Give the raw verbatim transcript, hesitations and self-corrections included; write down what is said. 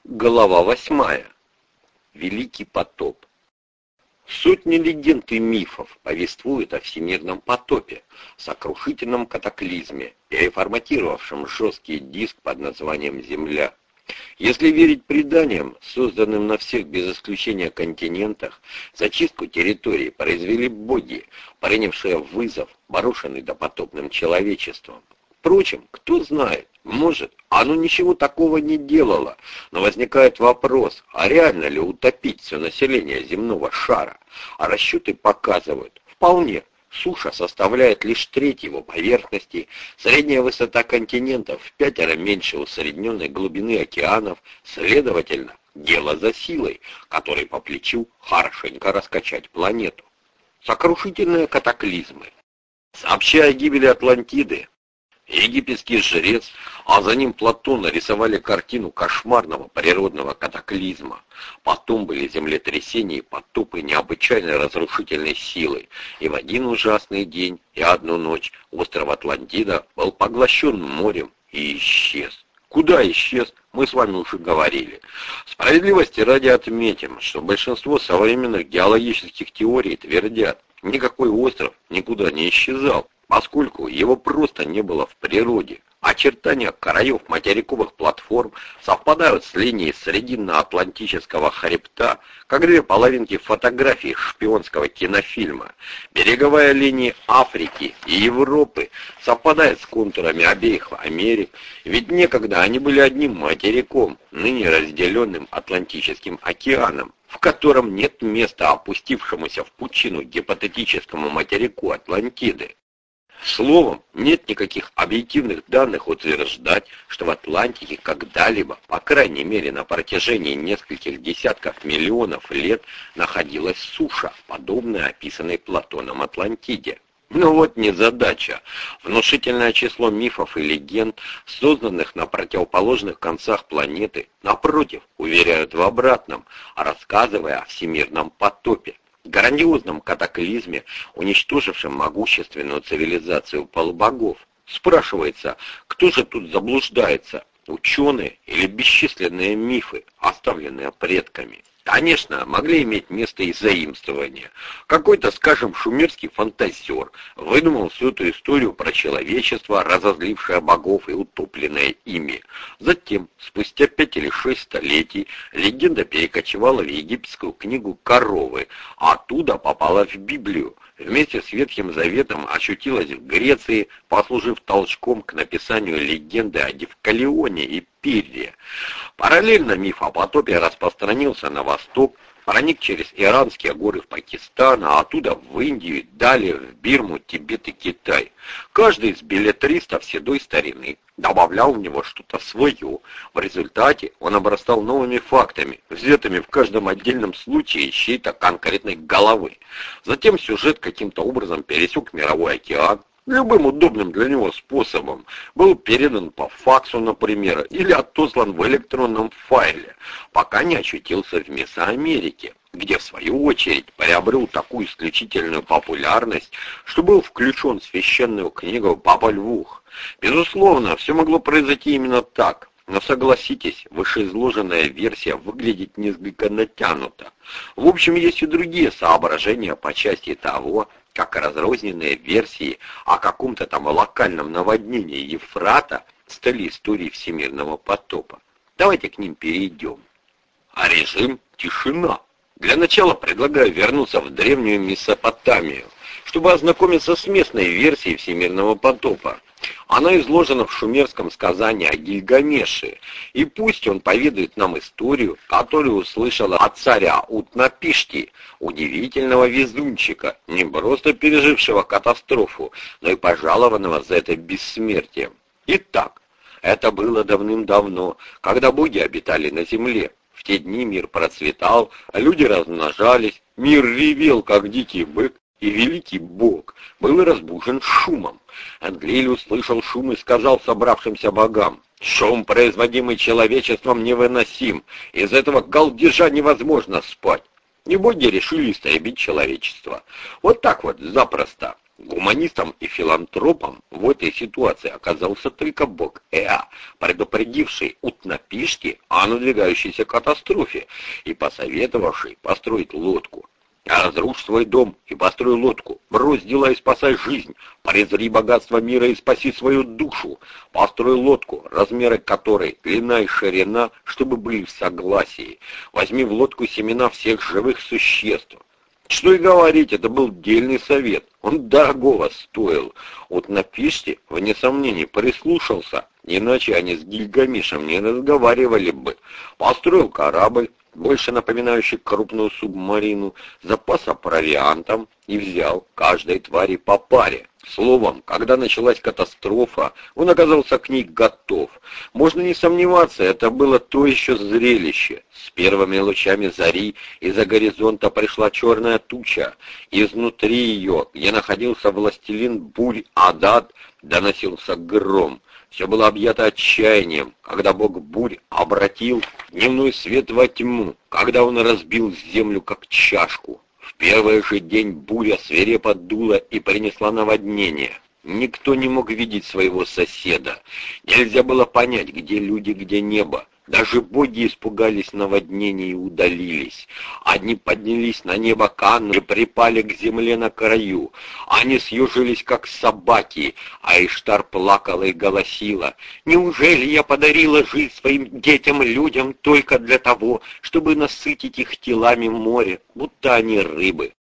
Глава восьмая. Великий потоп. Сотни легенд и мифов повествуют о всемирном потопе, сокрушительном катаклизме, переформатировавшем жесткий диск под названием Земля. Если верить преданиям, созданным на всех без исключения континентах, зачистку территорий произвели боги, принявшие вызов, брошенный допотопным человечеством. Впрочем, кто знает, может, оно ничего такого не делало, но возникает вопрос, а реально ли утопить все население земного шара? А расчеты показывают, вполне, суша составляет лишь треть его поверхности, средняя высота континентов в пятеро меньше усредненной глубины океанов, следовательно, дело за силой, которой по плечу хорошенько раскачать планету. Сокрушительные катаклизмы. Сообщая о гибели Атлантиды, египетский жрец, а за ним Платон нарисовали картину кошмарного природного катаклизма. Потом были землетрясения и потопы необычайной разрушительной силы, и в один ужасный день и одну ночь остров Атлантида был поглощен морем и исчез. Куда исчез, мы с вами уже говорили. Справедливости ради отметим, что большинство современных геологических теорий твердят, никакой остров никуда не исчезал, поскольку его просто не было в природе. Очертания краев материковых платформ совпадают с линией срединно-атлантического хребта, как две половинки фотографии шпионского кинофильма. Береговая линия Африки и Европы совпадает с контурами обеих Америк, ведь некогда они были одним материком, ныне разделенным Атлантическим океаном, в котором нет места опустившемуся в пучину гипотетическому материку Атлантиды. Словом, нет никаких объективных данных утверждать, что в Атлантике когда-либо, по крайней мере на протяжении нескольких десятков миллионов лет, находилась суша, подобная описанной Платоном Атлантиде. Но вот незадача. Внушительное число мифов и легенд, созданных на противоположных концах планеты, напротив, уверяют в обратном, рассказывая о всемирном потопе, грандиозном катаклизме, уничтожившем могущественную цивилизацию полубогов. Спрашивается, кто же тут заблуждается, ученые или бесчисленные мифы, оставленные предками? Конечно, могли иметь место и заимствования. Какой-то, скажем, шумерский фантазер выдумал всю эту историю про человечество, разозлившее богов и утопленное ими. Затем, спустя пять или шесть столетий, легенда перекочевала в египетскую книгу «Коровы», а оттуда попала в Библию. Вместе с Ветхим Заветом ощутилась в Греции, послужив толчком к написанию легенды о Девкалионе и Пирре. Параллельно миф о потопе распространился на восток, проник через иранские горы в Пакистан, а оттуда в Индию, далее в Бирму, Тибет и Китай. Каждый из беллетристов седой старины добавлял в него что-то свое. В результате он обрастал новыми фактами, взятыми в каждом отдельном случае из чьей-то конкретной головы. Затем сюжет каким-то образом пересек мировой океан, любым удобным для него способом, был передан по факсу, например, или отослан в электронном файле, пока не очутился в Месоамерике, где в свою очередь приобрел такую исключительную популярность, что был включен в священную книгу Попа Львух. Безусловно, все могло произойти именно так. Но согласитесь, вышеизложенная версия выглядит несколько натянуто. В общем, есть и другие соображения по части того, как разрозненные версии о каком-то там локальном наводнении Ефрата стали историей всемирного потопа. Давайте к ним перейдем. А режим – тишина. Для начала предлагаю вернуться в древнюю Месопотамию, чтобы ознакомиться с местной версией всемирного потопа. Она изложена в шумерском сказании о Гильгамеше, и пусть он поведает нам историю, которую услышала от царя Утнапишти, удивительного везунчика, не просто пережившего катастрофу, но и пожалованного за это бессмертием. Итак, это было давным-давно, когда боги обитали на земле. В те дни мир процветал, люди размножались, мир ревел, как дикий бык, и великий бог был разбужен шумом. Энлиль услышал шум и сказал собравшимся богам: «Шум, производимый человечеством, невыносим. Из этого галдежа невозможно спать». И боги решили истребить человечество. Вот так вот, запросто. Гуманистом и филантропом в этой ситуации оказался только бог Эа, предупредивший Утнапишти о надвигающейся катастрофе и посоветовавший построить лодку. Разрушь свой дом и построй лодку, брось дела и спасай жизнь, презри богатство мира и спаси свою душу, построй лодку, размеры которой длина и ширина, чтобы были в согласии, возьми в лодку семена всех живых существ. Что и говорить, это был дельный совет, он дорогого стоил. Утнапишти, вне сомнений, прислушался, иначе они с Гильгамешем не разговаривали бы. Построил корабль, больше напоминающий крупную субмарину, запаса провиантом и взял каждой твари по паре. Словом, когда началась катастрофа, он оказался к ней готов. Можно не сомневаться, это было то еще зрелище. С первыми лучами зари из-за горизонта пришла черная туча. Изнутри ее, где находился властелин бурь Адад, доносился гром. Все было объято отчаянием, когда бог бурь обратил дневной свет во тьму, когда он разбил землю как чашку. В первый же день буря свирепо дула и принесла наводнение. Никто не мог видеть своего соседа. Нельзя было понять, где люди, где небо. Даже боги испугались наводнения и удалились. Одни поднялись на небо Канны и припали к земле на краю. Они съежились, как собаки, а Иштар плакала и голосила: «Неужели я подарила жизнь своим детям-людям только для того, чтобы насытить их телами море, будто они рыбы?»